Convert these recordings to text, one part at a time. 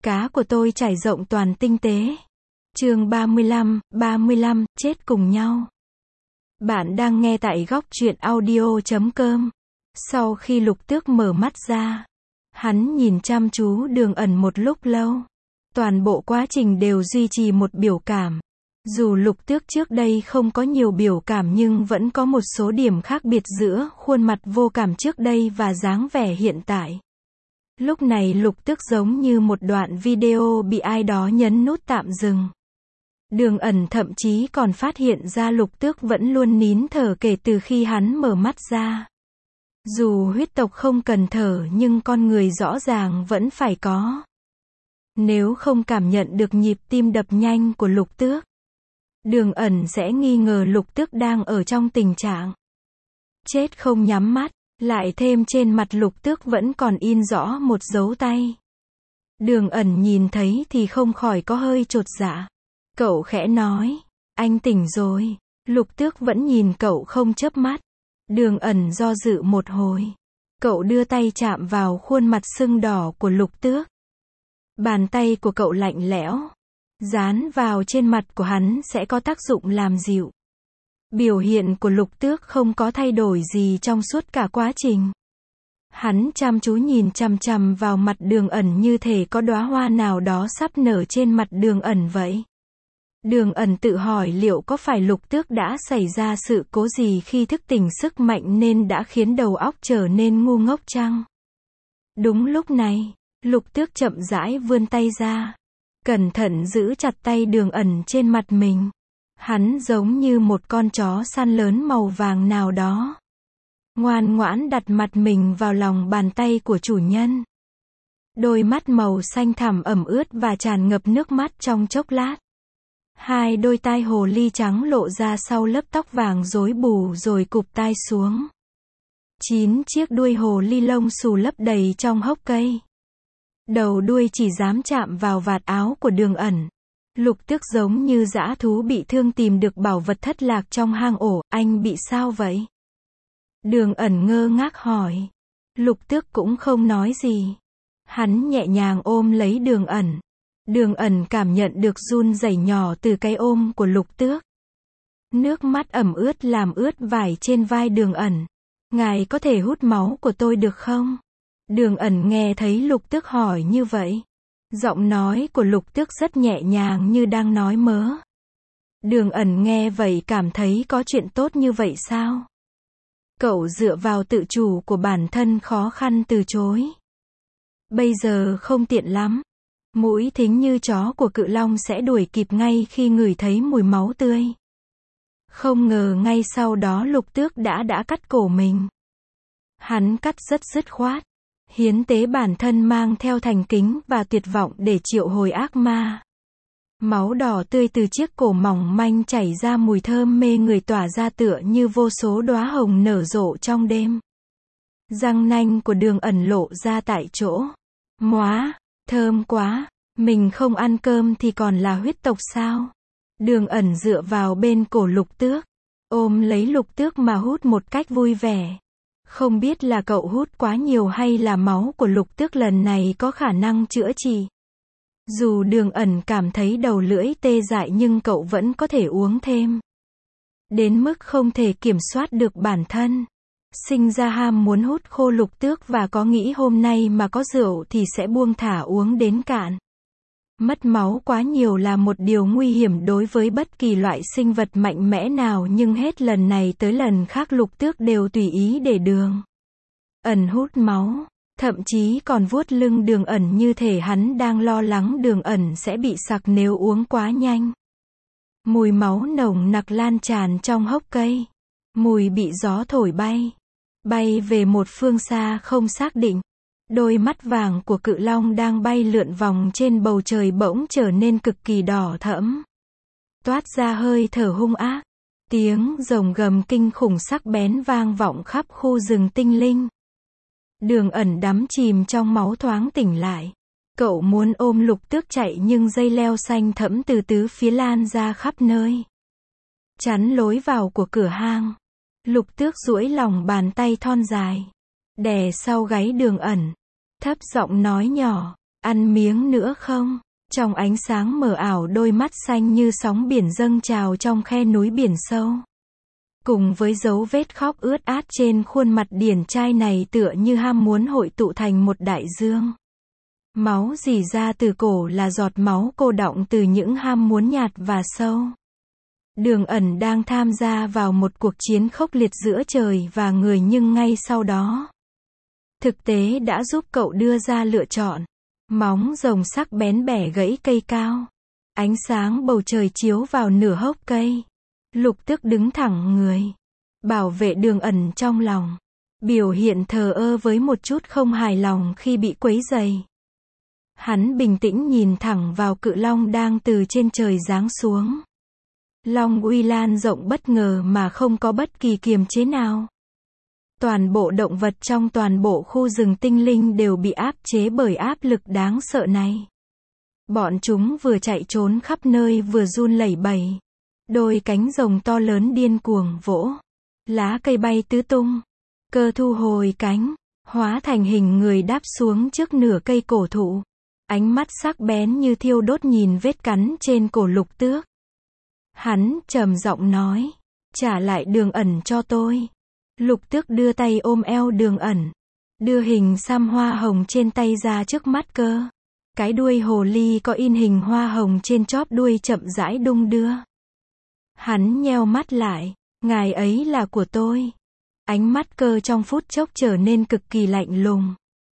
Cá của tôi trải rộng toàn tinh tế. Chương 35, chết cùng nhau. Bạn đang nghe tại góc truyện audio.com. Sau khi Lục Tước mở mắt ra, hắn nhìn chăm chú Đường Ẩn một lúc lâu. Toàn bộ quá trình đều duy trì một biểu cảm. Dù Lục Tước trước đây không có nhiều biểu cảm nhưng vẫn có một số điểm khác biệt giữa khuôn mặt vô cảm trước đây và dáng vẻ hiện tại. Lúc này Lục Tước giống như một đoạn video bị ai đó nhấn nút tạm dừng. Đường Ẩn thậm chí còn phát hiện ra Lục Tước vẫn luôn nín thở kể từ khi hắn mở mắt ra. Dù huyết tộc không cần thở nhưng con người rõ ràng vẫn phải có. Nếu không cảm nhận được nhịp tim đập nhanh của Lục Tước, Đường Ẩn sẽ nghi ngờ Lục Tước đang ở trong tình trạng chết không nhắm mắt. Lại thêm trên mặt Lục Tước vẫn còn in rõ một dấu tay. Đường Ẩn nhìn thấy thì không khỏi có hơi chột dạ. Cậu khẽ nói, anh tỉnh rồi. Lục Tước vẫn nhìn cậu không chớp mắt. Đường Ẩn do dự một hồi. Cậu đưa tay chạm vào khuôn mặt sưng đỏ của Lục Tước. Bàn tay của cậu lạnh lẽo. Dán vào trên mặt của hắn sẽ có tác dụng làm dịu. Biểu hiện của Lục Tước không có thay đổi gì trong suốt cả quá trình. Hắn chăm chú nhìn chằm chằm vào mặt Đường Ẩn như thể có đóa hoa nào đó sắp nở trên mặt Đường Ẩn vậy. Đường Ẩn tự hỏi liệu có phải Lục Tước đã xảy ra sự cố gì khi thức tỉnh sức mạnh nên đã khiến đầu óc trở nên ngu ngốc chăng? Đúng lúc này, Lục Tước chậm rãi vươn tay ra, cẩn thận giữ chặt tay Đường Ẩn trên mặt mình. Hắn giống như một con chó săn lớn màu vàng nào đó. Ngoan ngoãn đặt mặt mình vào lòng bàn tay của chủ nhân. Đôi mắt màu xanh thẳm ẩm ướt và tràn ngập nước mắt trong chốc lát. Hai đôi tai hồ ly trắng lộ ra sau lớp tóc vàng rối bù rồi cụp tai xuống. 9 chiếc đuôi hồ ly lông xù lấp đầy trong hốc cây. Đầu đuôi chỉ dám chạm vào vạt áo của Đường Ẩn. Lục Tước giống như dã thú bị thương tìm được bảo vật thất lạc trong hang ổ, anh bị sao vậy? Đường Ẩn ngơ ngác hỏi. Lục Tước cũng không nói gì. Hắn nhẹ nhàng ôm lấy Đường Ẩn. Đường Ẩn cảm nhận được run rẩy nhỏ từ cái ôm của Lục Tước. Nước mắt ẩm ướt làm ướt vải trên vai Đường Ẩn. Ngài có thể hút máu của tôi được không? Đường Ẩn nghe thấy Lục Tước hỏi như vậy. Giọng nói của Lục Tước rất nhẹ nhàng như đang nói mớ. Đường Ẩn nghe vậy cảm thấy có chuyện tốt như vậy sao? Cậu dựa vào tự chủ của bản thân khó khăn từ chối. Bây giờ không tiện lắm. Mũi thính như chó của Cự Long sẽ đuổi kịp ngay khi ngửi thấy mùi máu tươi. Không ngờ ngay sau đó Lục Tước đã cắt cổ mình. Hắn cắt rất dứt khoát. Hiến tế bản thân mang theo thành kính và tuyệt vọng để triệu hồi ác ma. Máu đỏ tươi từ chiếc cổ mỏng manh chảy ra mùi thơm mê người tỏa ra tựa như vô số đóa hồng nở rộ trong đêm. Răng nanh của Đường Ẩn lộ ra tại chỗ. Móa, thơm quá, mình không ăn cơm thì còn là huyết tộc sao? Đường Ẩn dựa vào bên cổ Lục Tước, ôm lấy Lục Tước mà hút một cách vui vẻ. Không biết là cậu hút quá nhiều hay là máu của Lục Tước lần này có khả năng chữa trị. Dù Đường Ẩn cảm thấy đầu lưỡi tê dại nhưng cậu vẫn có thể uống thêm. Đến mức không thể kiểm soát được bản thân. Sinh ra ham muốn hút khô Lục Tước và có nghĩ hôm nay mà có rượu thì sẽ buông thả uống đến cạn. Mất máu quá nhiều là một điều nguy hiểm đối với bất kỳ loại sinh vật mạnh mẽ nào nhưng hết lần này tới lần khác Lục Tước đều tùy ý để Đường Ẩn hút máu. Thậm chí còn vuốt lưng Đường Ẩn như thể hắn đang lo lắng Đường Ẩn sẽ bị sặc nếu uống quá nhanh. Mùi máu nồng nặc lan tràn trong hốc cây. Mùi bị gió thổi bay. Bay về một phương xa không xác định. Đôi mắt vàng của Cự Long đang bay lượn vòng trên bầu trời bỗng trở nên cực kỳ đỏ thẫm. Toát ra hơi thở hung ác. Tiếng rồng gầm kinh khủng sắc bén vang vọng khắp khu rừng tinh linh. Đường Ẩn đắm chìm trong máu thoáng tỉnh lại. Cậu muốn ôm Lục Tước chạy nhưng dây leo xanh thẫm từ tứ phía lan ra khắp nơi. Chắn lối vào của cửa hang. Lục Tước duỗi lòng bàn tay thon dài. Đè sau gáy Đường Ẩn. Thấp giọng nói nhỏ. ăn miếng nữa không? Trong ánh sáng mờ ảo đôi mắt xanh như sóng biển dâng trào trong khe núi biển sâu. Cùng với dấu vết khóc ướt át trên khuôn mặt điển trai này tựa như ham muốn hội tụ thành một đại dương. Máu rỉ ra từ cổ là giọt máu cô đọng từ những ham muốn nhạt và sâu. Đường Ẩn đang tham gia vào một cuộc chiến khốc liệt giữa trời và người nhưng ngay sau đó. Thực tế đã giúp cậu đưa ra lựa chọn. Móng rồng sắc bén bẻ gãy cây cao. Ánh sáng bầu trời chiếu vào nửa hốc cây. Lục Tước đứng thẳng người. Bảo vệ Đường Ẩn trong lòng. Biểu hiện thờ ơ với một chút không hài lòng khi bị quấy rầy. Hắn bình tĩnh nhìn thẳng vào cự long đang từ trên trời giáng xuống. Long uy lan rộng bất ngờ mà không có bất kỳ kiềm chế nào. Toàn bộ động vật trong toàn bộ khu rừng tinh linh đều bị áp chế bởi áp lực đáng sợ này. Bọn chúng vừa chạy trốn khắp nơi vừa run lẩy bẩy. Đôi cánh rồng to lớn điên cuồng vỗ. Lá cây bay tứ tung. Cơ thu hồi cánh, hóa thành hình người đáp xuống trước nửa cây cổ thụ. Ánh mắt sắc bén như thiêu đốt nhìn vết cắn trên cổ Lục Tước. Hắn trầm giọng nói, trả lại Đường Ẩn cho tôi. Lục Tước đưa tay ôm eo Đường Ẩn, đưa hình xăm hoa hồng trên tay ra trước mắt cơ. Cái đuôi hồ ly có in hình hoa hồng trên chóp đuôi chậm rãi đung đưa. Hắn nheo mắt lại, ngài ấy là của tôi. Ánh mắt cơ trong phút chốc trở nên cực kỳ lạnh lùng.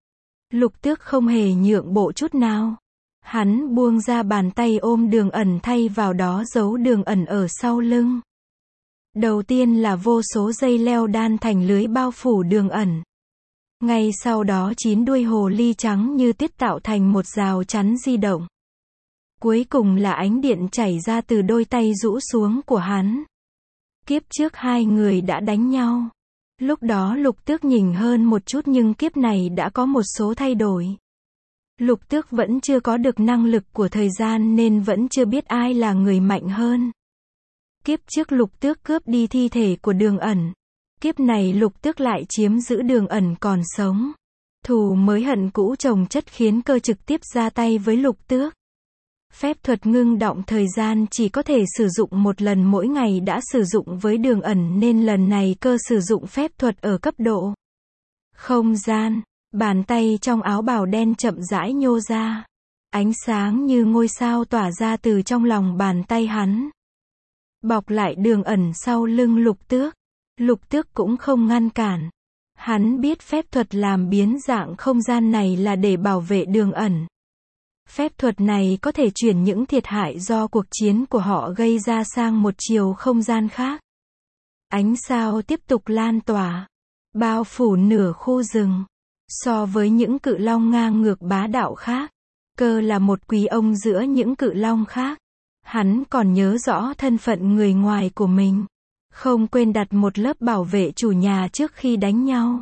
Lục Tước không hề nhượng bộ chút nào. Hắn buông ra bàn tay ôm Đường Ẩn thay vào đó giấu Đường Ẩn ở sau lưng. Đầu tiên là vô số dây leo đan thành lưới bao phủ Đường Ẩn. Ngay sau đó 9 đuôi hồ ly trắng như tiết tạo thành một rào chắn di động. Cuối cùng là ánh điện chảy ra từ đôi tay rũ xuống của hắn. Kiếp trước hai người đã đánh nhau. Lúc đó Lục Tước nhỉnh hơn một chút nhưng kiếp này đã có một số thay đổi. Lục Tước vẫn chưa có được năng lực của thời gian nên vẫn chưa biết ai là người mạnh hơn. Kiếp trước Lục Tước cướp đi thi thể của Đường Ẩn. Kiếp này Lục Tước lại chiếm giữ Đường Ẩn còn sống. Thù mới hận cũ chồng chất khiến cơ trực tiếp ra tay với Lục Tước. Phép thuật ngưng động thời gian chỉ có thể sử dụng một lần mỗi ngày đã sử dụng với Đường Ẩn nên lần này cơ sử dụng phép thuật ở cấp độ không gian. Bàn tay trong áo bào đen chậm rãi nhô ra. Ánh sáng như ngôi sao tỏa ra từ trong lòng bàn tay hắn. Bọc lại Đường Ẩn sau lưng Lục Tước. Lục Tước cũng không ngăn cản. Hắn biết phép thuật làm biến dạng không gian này là để bảo vệ Đường Ẩn. Phép thuật này có thể chuyển những thiệt hại do cuộc chiến của họ gây ra sang một chiều không gian khác. Ánh sao tiếp tục lan tỏa, bao phủ nửa khu rừng. So với những cự long ngang ngược bá đạo khác, cơ là một quý ông giữa những cự long khác. Hắn còn nhớ rõ thân phận người ngoài của mình. Không quên đặt một lớp bảo vệ chủ nhà trước khi đánh nhau.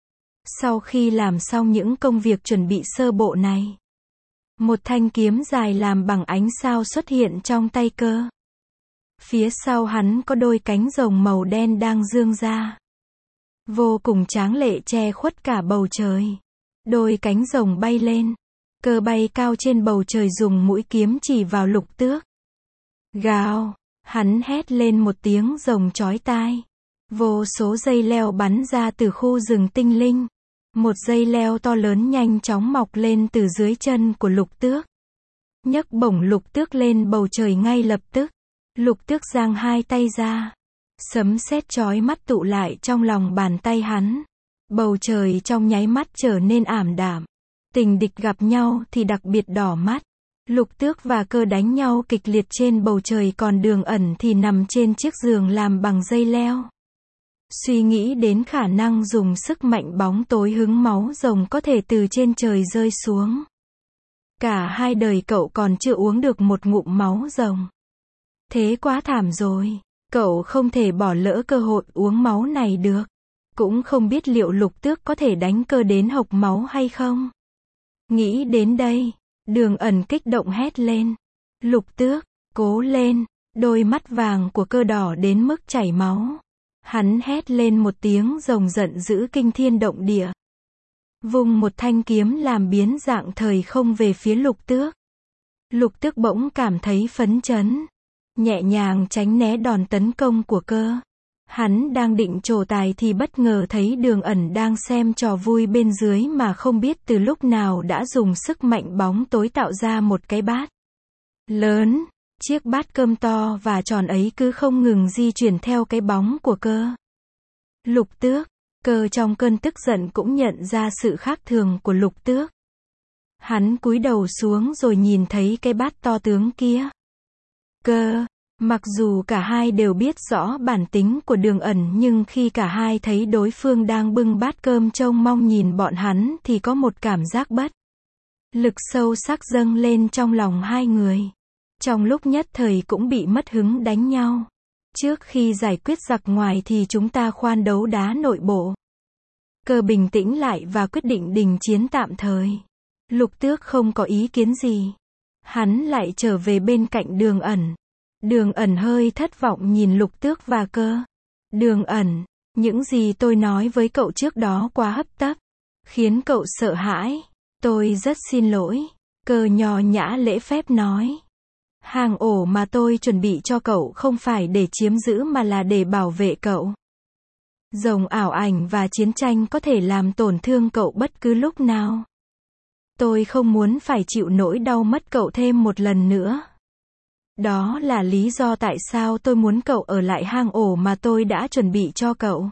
Sau khi làm xong những công việc chuẩn bị sơ bộ này, một thanh kiếm dài làm bằng ánh sao xuất hiện trong tay cơ. Phía sau hắn có đôi cánh rồng màu đen đang dương ra. Vô cùng tráng lệ che khuất cả bầu trời. Đôi cánh rồng bay lên. Cơ bay cao trên bầu trời dùng mũi kiếm chỉ vào Lục Tước. Gào, hắn hét lên một tiếng rồng chói tai. Vô số dây leo bắn ra từ khu rừng tinh linh. Một dây leo to lớn nhanh chóng mọc lên từ dưới chân của Lục Tước. Nhấc bổng Lục Tước lên bầu trời ngay lập tức. Lục Tước giang hai tay ra. Sấm sét chói mắt tụ lại trong lòng bàn tay hắn. Bầu trời trong nháy mắt trở nên ảm đạm. Tình địch gặp nhau thì đặc biệt đỏ mắt. Lục Tước và cơ đánh nhau kịch liệt trên bầu trời còn Đường Ẩn thì nằm trên chiếc giường làm bằng dây leo. Suy nghĩ đến khả năng dùng sức mạnh bóng tối hứng máu rồng có thể từ trên trời rơi xuống. Cả hai đời cậu còn chưa uống được một ngụm máu rồng. Thế quá thảm rồi. Cậu không thể bỏ lỡ cơ hội uống máu này được. Cũng không biết liệu Lục Tước có thể đánh cơ đến hộc máu hay không. Nghĩ đến đây, Đường Ẩn kích động hét lên. Lục Tước, cố lên. Đôi mắt vàng của cơ đỏ đến mức chảy máu. Hắn hét lên một tiếng rồng giận dữ kinh thiên động địa. vung một thanh kiếm làm biến dạng thời không về phía Lục Tước. Lục Tước bỗng cảm thấy phấn chấn, nhẹ nhàng tránh né đòn tấn công của Cơ. Hắn đang định trổ tài thì bất ngờ thấy Đường Ẩn đang xem trò vui bên dưới mà không biết từ lúc nào đã dùng sức mạnh bóng tối tạo ra một cái bát lớn. Chiếc bát cơm to và tròn ấy cứ không ngừng di chuyển theo cái bóng của Cơ. Lục Tước, Cơ trong cơn tức giận cũng nhận ra sự khác thường của Lục Tước. Hắn cúi đầu xuống rồi nhìn thấy cái bát to tướng kia. Cơ, mặc dù cả hai đều biết rõ bản tính của Đường Ẩn nhưng khi cả hai thấy đối phương đang bưng bát cơm trông mong nhìn bọn hắn thì có một cảm giác bất lực sâu sắc dâng lên trong lòng hai người. Trong lúc nhất thời cũng bị mất hứng đánh nhau. Trước khi giải quyết giặc ngoài thì chúng ta khoan đấu đá nội bộ. Cơ bình tĩnh lại và quyết định đình chiến tạm thời. Lục Tước không có ý kiến gì. Hắn lại trở về bên cạnh Đường Ẩn. Đường Ẩn hơi thất vọng nhìn Lục Tước và Cơ. Đường Ẩn, những gì tôi nói với cậu trước đó quá hấp tấp, khiến cậu sợ hãi. Tôi rất xin lỗi. Cơ nho nhã lễ phép nói. Hang ổ mà tôi chuẩn bị cho cậu không phải để chiếm giữ mà là để bảo vệ cậu. Rồng ảo ảnh và chiến tranh có thể làm tổn thương cậu bất cứ lúc nào. Tôi không muốn phải chịu nỗi đau mất cậu thêm một lần nữa. Đó là lý do tại sao tôi muốn cậu ở lại hang ổ mà tôi đã chuẩn bị cho cậu.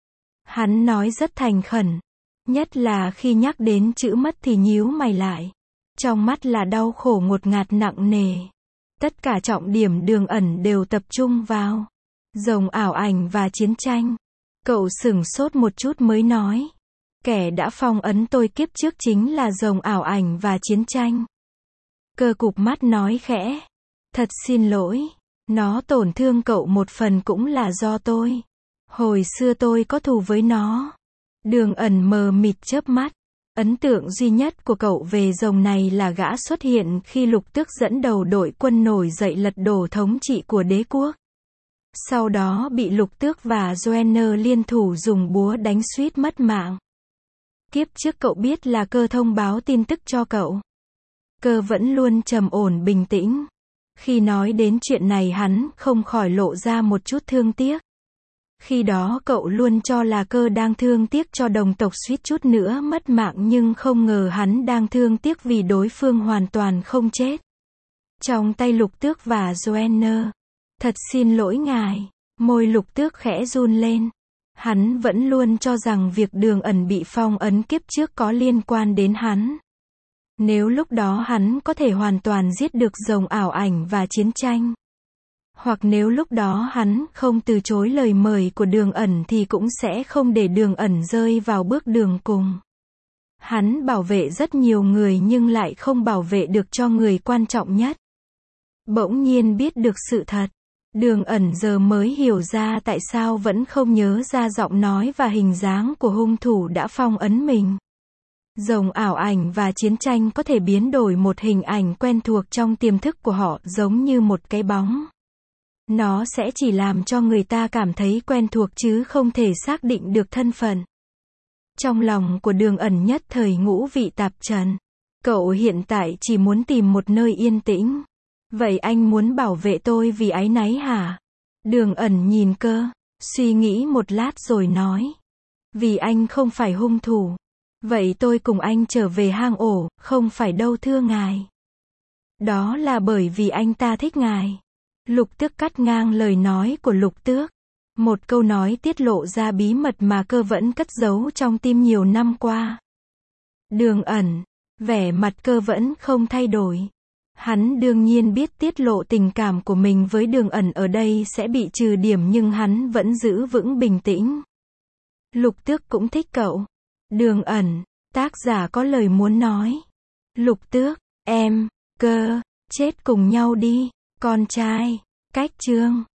Hắn nói rất thành khẩn. Nhất là khi nhắc đến chữ mất thì nhíu mày lại. Trong mắt là đau khổ ngột ngạt nặng nề. Tất cả trọng điểm Đường Ẩn đều tập trung vào rồng ảo ảnh và chiến tranh. Cậu sửng sốt một chút mới nói. Kẻ đã phong ấn tôi kiếp trước chính là rồng ảo ảnh và chiến tranh. Cơ cụp mắt nói khẽ. Thật xin lỗi. Nó tổn thương cậu một phần cũng là do tôi. Hồi xưa tôi có thù với nó. Đường Ẩn mờ mịt chớp mắt. Ấn tượng duy nhất của cậu về rồng này là gã xuất hiện khi Lục Tước dẫn đầu đội quân nổi dậy lật đổ thống trị của đế quốc. Sau đó bị Lục Tước và Joanna liên thủ dùng búa đánh suýt mất mạng. Kiếp trước cậu biết là Cơ thông báo tin tức cho cậu. Cơ vẫn luôn trầm ổn bình tĩnh. Khi nói đến chuyện này hắn không khỏi lộ ra một chút thương tiếc. Khi đó cậu luôn cho là Cơ đang thương tiếc cho đồng tộc suýt chút nữa mất mạng nhưng không ngờ hắn đang thương tiếc vì đối phương hoàn toàn không chết. Trong tay Lục Tước và Joanna. Thật xin lỗi ngài. Môi Lục Tước khẽ run lên. Hắn vẫn luôn cho rằng việc Đường Ẩn bị phong ấn kiếp trước có liên quan đến hắn. Nếu lúc đó hắn có thể hoàn toàn giết được rồng ảo ảnh và chiến tranh. Hoặc nếu lúc đó hắn không từ chối lời mời của Đường Ẩn thì cũng sẽ không để Đường Ẩn rơi vào bước đường cùng. Hắn bảo vệ rất nhiều người nhưng lại không bảo vệ được cho người quan trọng nhất. Bỗng nhiên biết được sự thật. Đường Ẩn giờ mới hiểu ra tại sao vẫn không nhớ ra giọng nói và hình dáng của hung thủ đã phong ấn mình. Rồng ảo ảnh và chiến tranh có thể biến đổi một hình ảnh quen thuộc trong tiềm thức của họ giống như một cái bóng. Nó sẽ chỉ làm cho người ta cảm thấy quen thuộc chứ không thể xác định được thân phận. Trong lòng của Đường Ẩn nhất thời ngũ vị tạp trần. Cậu hiện tại chỉ muốn tìm một nơi yên tĩnh. Vậy anh muốn bảo vệ tôi vì áy náy hả? Đường Ẩn nhìn Cơ, suy nghĩ một lát rồi nói. Vì anh không phải hung thủ. Vậy tôi cùng anh trở về hang ổ, không phải đâu thưa ngài. Đó là bởi vì anh ta thích ngài. Lục Tước cắt ngang lời nói của Lục Tước. Một câu nói tiết lộ ra bí mật mà Cơ vẫn cất giấu trong tim nhiều năm qua. Đường Ẩn, vẻ mặt Cơ vẫn không thay đổi. Hắn đương nhiên biết tiết lộ tình cảm của mình với Đường Ẩn ở đây sẽ bị trừ điểm nhưng hắn vẫn giữ vững bình tĩnh. Lục Tước cũng thích cậu. Đường Ẩn, tác giả có lời muốn nói. Lục Tước, em, Cơ, chết cùng nhau đi, con trai. Cách chương